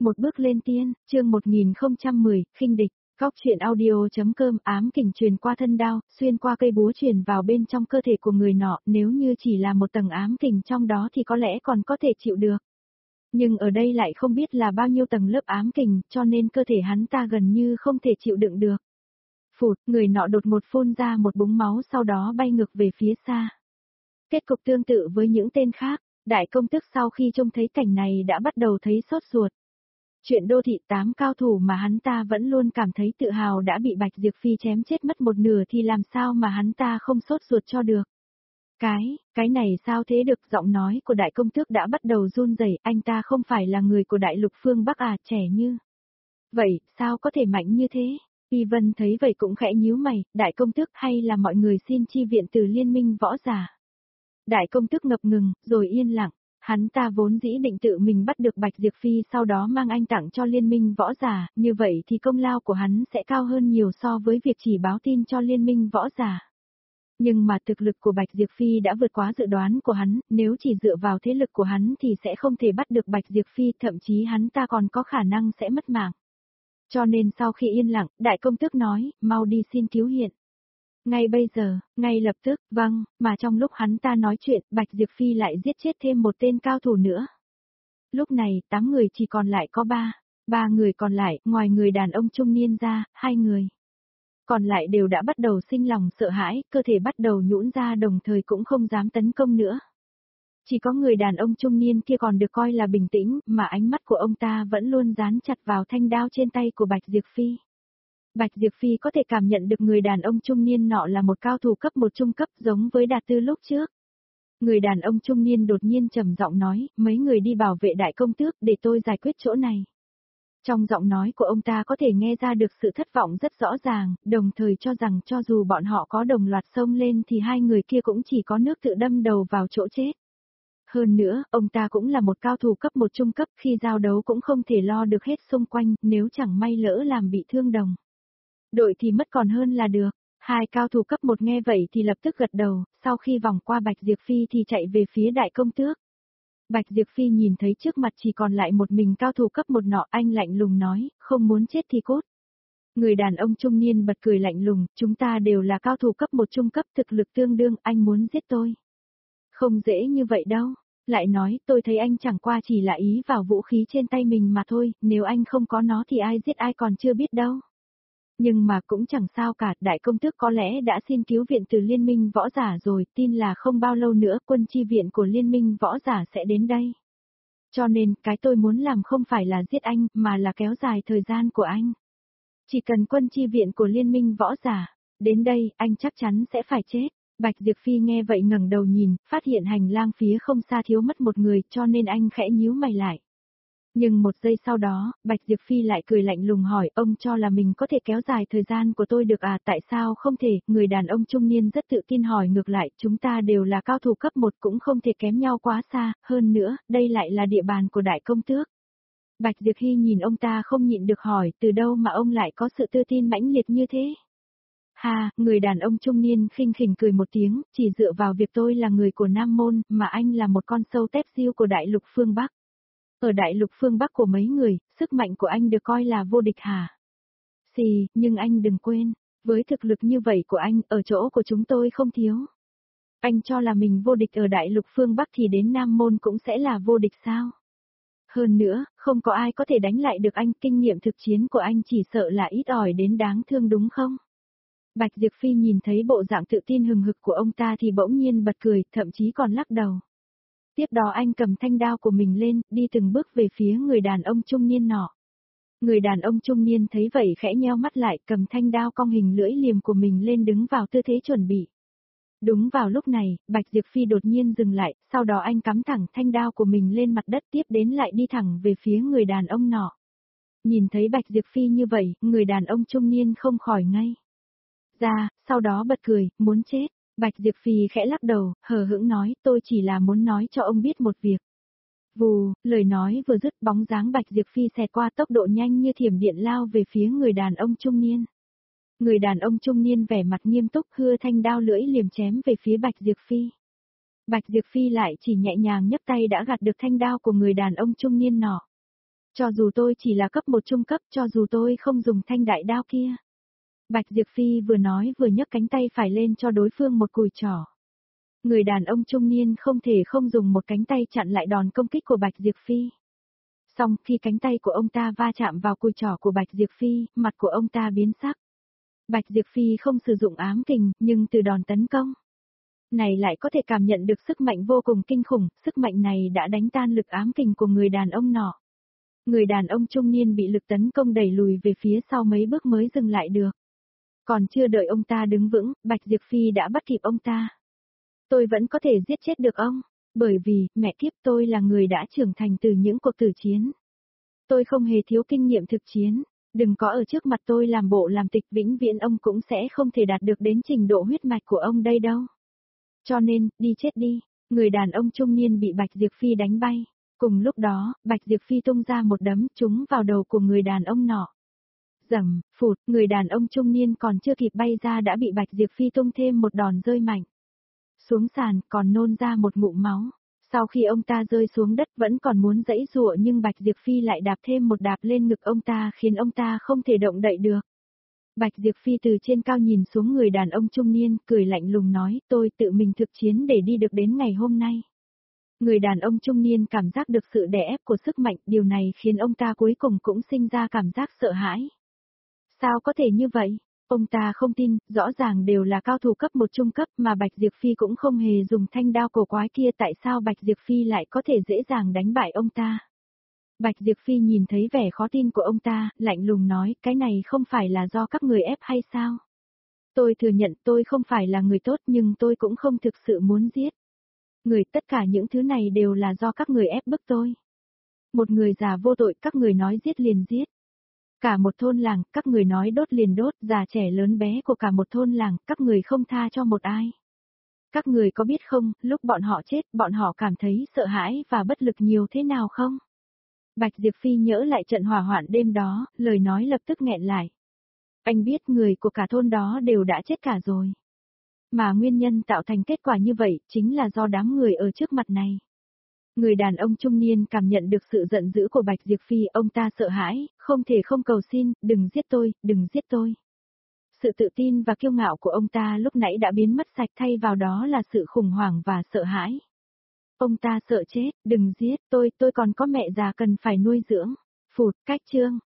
Một bước lên tiên, chương 1010, khinh địch. Góc truyện audio.com. Ám kình truyền qua thân đao, xuyên qua cây búa truyền vào bên trong cơ thể của người nọ, nếu như chỉ là một tầng ám kình trong đó thì có lẽ còn có thể chịu được. Nhưng ở đây lại không biết là bao nhiêu tầng lớp ám kình, cho nên cơ thể hắn ta gần như không thể chịu đựng được. Phụt, người nọ đột ngột phun ra một búng máu, sau đó bay ngược về phía xa. Kết cục tương tự với những tên khác, đại công tước sau khi trông thấy cảnh này đã bắt đầu thấy sốt ruột. Chuyện đô thị 8 cao thủ mà hắn ta vẫn luôn cảm thấy tự hào đã bị Bạch Diệp Phi chém chết mất một nửa thì làm sao mà hắn ta không sốt ruột cho được. Cái này sao thế được, giọng nói của đại công tước đã bắt đầu run rẩy, anh ta không phải là người của đại lục phương Bắc à, trẻ như. Vậy, sao có thể mạnh như thế? Y Vân thấy vậy cũng khẽ nhíu mày, đại công tước hay là mọi người xin chi viện từ liên minh võ giả. Đại công tước ngập ngừng, rồi yên lặng. Hắn ta vốn dĩ định tự mình bắt được Bạch Diệp Phi sau đó mang anh tặng cho liên minh võ giả, như vậy thì công lao của hắn sẽ cao hơn nhiều so với việc chỉ báo tin cho liên minh võ giả. Nhưng mà thực lực của Bạch Diệp Phi đã vượt quá dự đoán của hắn, nếu chỉ dựa vào thế lực của hắn thì sẽ không thể bắt được Bạch Diệp Phi, thậm chí hắn ta còn có khả năng sẽ mất mạng. Cho nên sau khi yên lặng, đại công tước nói, mau đi xin cứu hiện. Ngay bây giờ, ngay lập tức, vâng, mà trong lúc hắn ta nói chuyện, Bạch Diệp Phi lại giết chết thêm một tên cao thủ nữa. Lúc này, 8 người chỉ còn lại có 3 người còn lại, ngoài người đàn ông trung niên ra, 2 người. Còn lại đều đã bắt đầu sinh lòng sợ hãi, cơ thể bắt đầu nhũn ra đồng thời cũng không dám tấn công nữa. Chỉ có người đàn ông trung niên kia còn được coi là bình tĩnh, mà ánh mắt của ông ta vẫn luôn dán chặt vào thanh đao trên tay của Bạch Diệp Phi. Bạch Diệp Phi có thể cảm nhận được người đàn ông trung niên nọ là một cao thủ cấp 1 trung cấp giống với Đạt Tư lúc trước. Người đàn ông trung niên đột nhiên trầm giọng nói, mấy người đi bảo vệ đại công tước để tôi giải quyết chỗ này. Trong giọng nói của ông ta có thể nghe ra được sự thất vọng rất rõ ràng, đồng thời cho rằng cho dù bọn họ có đồng loạt xông lên thì hai người kia cũng chỉ có nước tự đâm đầu vào chỗ chết. Hơn nữa, ông ta cũng là một cao thủ cấp 1 trung cấp, khi giao đấu cũng không thể lo được hết xung quanh, nếu chẳng may lỡ làm bị thương đồng đội thì mất còn hơn là được. Hai cao thủ cấp 1 nghe vậy thì lập tức gật đầu, sau khi vòng qua Bạch Diệp Phi thì chạy về phía đại công tước. Bạch Diệp Phi nhìn thấy trước mặt chỉ còn lại một mình cao thủ cấp 1 nọ, anh lạnh lùng nói, không muốn chết thì cút. Người đàn ông trung niên bật cười lạnh lùng, chúng ta đều là cao thủ cấp 1 trung cấp, thực lực tương đương, anh muốn giết tôi. Không dễ như vậy đâu. Lại nói, tôi thấy anh chẳng qua chỉ là ý vào vũ khí trên tay mình mà thôi, nếu anh không có nó thì ai giết ai còn chưa biết đâu. Nhưng mà cũng chẳng sao cả, đại công tước có lẽ đã xin cứu viện từ liên minh võ giả rồi, tin là không bao lâu nữa quân chi viện của liên minh võ giả sẽ đến đây. Cho nên, cái tôi muốn làm không phải là giết anh, mà là kéo dài thời gian của anh. Chỉ cần quân chi viện của liên minh võ giả đến đây, anh chắc chắn sẽ phải chết. Bạch Diệp Phi nghe vậy ngẩng đầu nhìn, phát hiện hành lang phía không xa thiếu mất một người, cho nên anh khẽ nhíu mày lại. Nhưng một giây sau đó, Bạch Diệp Phi lại cười lạnh lùng hỏi, ông cho là mình có thể kéo dài thời gian của tôi được à, tại sao không thể, người đàn ông trung niên rất tự tin hỏi ngược lại, chúng ta đều là cao thủ cấp 1 cũng không thể kém nhau quá xa, hơn nữa, đây lại là địa bàn của đại công tước. Bạch Diệp Phi nhìn ông ta không nhịn được hỏi, từ đâu mà ông lại có sự tự tin mãnh liệt như thế? Ha, người đàn ông trung niên khinh khỉnh cười một tiếng, chỉ dựa vào việc tôi là người của Nam Môn, mà anh là một con sâu tép diêu của đại lục phương Bắc. Ở đại lục phương Bắc của mấy người, sức mạnh của anh được coi là vô địch hả? Xì, nhưng anh đừng quên, với thực lực như vậy của anh, ở chỗ của chúng tôi không thiếu. Anh cho là mình vô địch ở đại lục phương Bắc thì đến Nam Môn cũng sẽ là vô địch sao? Hơn nữa, không có ai có thể đánh lại được anh, kinh nghiệm thực chiến của anh chỉ sợ là ít ỏi đến đáng thương đúng không? Bạch Diệp Phi nhìn thấy bộ dạng tự tin hừng hực của ông ta thì bỗng nhiên bật cười, thậm chí còn lắc đầu. Tiếp đó anh cầm thanh đao của mình lên, đi từng bước về phía người đàn ông trung niên nọ. Người đàn ông trung niên thấy vậy khẽ nheo mắt lại, cầm thanh đao cong hình lưỡi liềm của mình lên đứng vào tư thế chuẩn bị. Đúng vào lúc này, Bạch Diệp Phi đột nhiên dừng lại, sau đó anh cắm thẳng thanh đao của mình lên mặt đất, tiếp đến lại đi thẳng về phía người đàn ông nọ. Nhìn thấy Bạch Diệp Phi như vậy, người đàn ông trung niên không khỏi ngay ra, sau đó bật cười, muốn chết. Bạch Diệp Phi khẽ lắc đầu, hờ hững nói, tôi chỉ là muốn nói cho ông biết một việc. Vù, lời nói vừa dứt, bóng dáng Bạch Diệp Phi xẹt qua tốc độ nhanh như thiểm điện lao về phía người đàn ông trung niên. Người đàn ông trung niên vẻ mặt nghiêm túc hưa thanh đao lưỡi liềm chém về phía Bạch Diệp Phi. Bạch Diệp Phi lại chỉ nhẹ nhàng nhấc tay đã gạt được thanh đao của người đàn ông trung niên nọ. Cho dù tôi chỉ là cấp 1 trung cấp, cho dù tôi không dùng thanh đại đao kia. Bạch Diệp Phi vừa nói vừa nhấc cánh tay phải lên cho đối phương một cùi chỏ. Người đàn ông trung niên không thể không dùng một cánh tay chặn lại đòn công kích của Bạch Diệp Phi. Song khi cánh tay của ông ta va chạm vào cùi chỏ của Bạch Diệp Phi, mặt của ông ta biến sắc. Bạch Diệp Phi không sử dụng ám kình, nhưng từ đòn tấn công này lại có thể cảm nhận được sức mạnh vô cùng kinh khủng, sức mạnh này đã đánh tan lực ám kình của người đàn ông nọ. Người đàn ông trung niên bị lực tấn công đẩy lùi về phía sau mấy bước mới dừng lại được. Còn chưa đợi ông ta đứng vững, Bạch Diệp Phi đã bắt kịp ông ta. Tôi vẫn có thể giết chết được ông, bởi vì, mẹ kiếp, tôi là người đã trưởng thành từ những cuộc tử chiến. Tôi không hề thiếu kinh nghiệm thực chiến, đừng có ở trước mặt tôi làm bộ làm tịch, vĩnh viễn ông cũng sẽ không thể đạt được đến trình độ huyết mạch của ông đây đâu. Cho nên, đi chết đi, người đàn ông trung niên bị Bạch Diệp Phi đánh bay. Cùng lúc đó, Bạch Diệp Phi tung ra một đấm trúng vào đầu của người đàn ông nọ. Rầm, phụt, người đàn ông trung niên còn chưa kịp bay ra đã bị Bạch Diệp Phi tung thêm một đòn rơi mạnh. Xuống sàn, còn nôn ra một ngụm máu. Sau khi ông ta rơi xuống đất vẫn còn muốn giãy giụa nhưng Bạch Diệp Phi lại đạp thêm một đạp lên ngực ông ta khiến ông ta không thể động đậy được. Bạch Diệp Phi từ trên cao nhìn xuống người đàn ông trung niên, cười lạnh lùng nói, tôi tự mình thực chiến để đi được đến ngày hôm nay. Người đàn ông trung niên cảm giác được sự đè ép của sức mạnh, điều này khiến ông ta cuối cùng cũng sinh ra cảm giác sợ hãi. Sao có thể như vậy? Ông ta không tin, rõ ràng đều là cao thủ cấp 1 trung cấp mà Bạch Diệp Phi cũng không hề dùng thanh đao cổ quái kia, tại sao Bạch Diệp Phi lại có thể dễ dàng đánh bại ông ta? Bạch Diệp Phi nhìn thấy vẻ khó tin của ông ta, lạnh lùng nói, cái này không phải là do các người ép hay sao? Tôi thừa nhận tôi không phải là người tốt nhưng tôi cũng không thực sự muốn giết. Tất cả những thứ này đều là do các người ép bức tôi. Một người già vô tội, các người nói giết liền giết. Cả một thôn làng, các người nói đốt liền đốt, già trẻ lớn bé của cả một thôn làng, các người không tha cho một ai. Các người có biết không, lúc bọn họ chết, bọn họ cảm thấy sợ hãi và bất lực nhiều thế nào không? Bạch Diệp Phi nhớ lại trận hỏa hoạn đêm đó, lời nói lập tức nghẹn lại. Anh biết người của cả thôn đó đều đã chết cả rồi. Mà nguyên nhân tạo thành kết quả như vậy chính là do đám người ở trước mặt này. Người đàn ông trung niên cảm nhận được sự giận dữ của Bạch Diệp Phi, ông ta sợ hãi, không thể không cầu xin, đừng giết tôi, đừng giết tôi. Sự tự tin và kiêu ngạo của ông ta lúc nãy đã biến mất sạch, thay vào đó là sự khủng hoảng và sợ hãi. Ông ta sợ chết, đừng giết tôi còn có mẹ già cần phải nuôi dưỡng. Phụt, cách chương.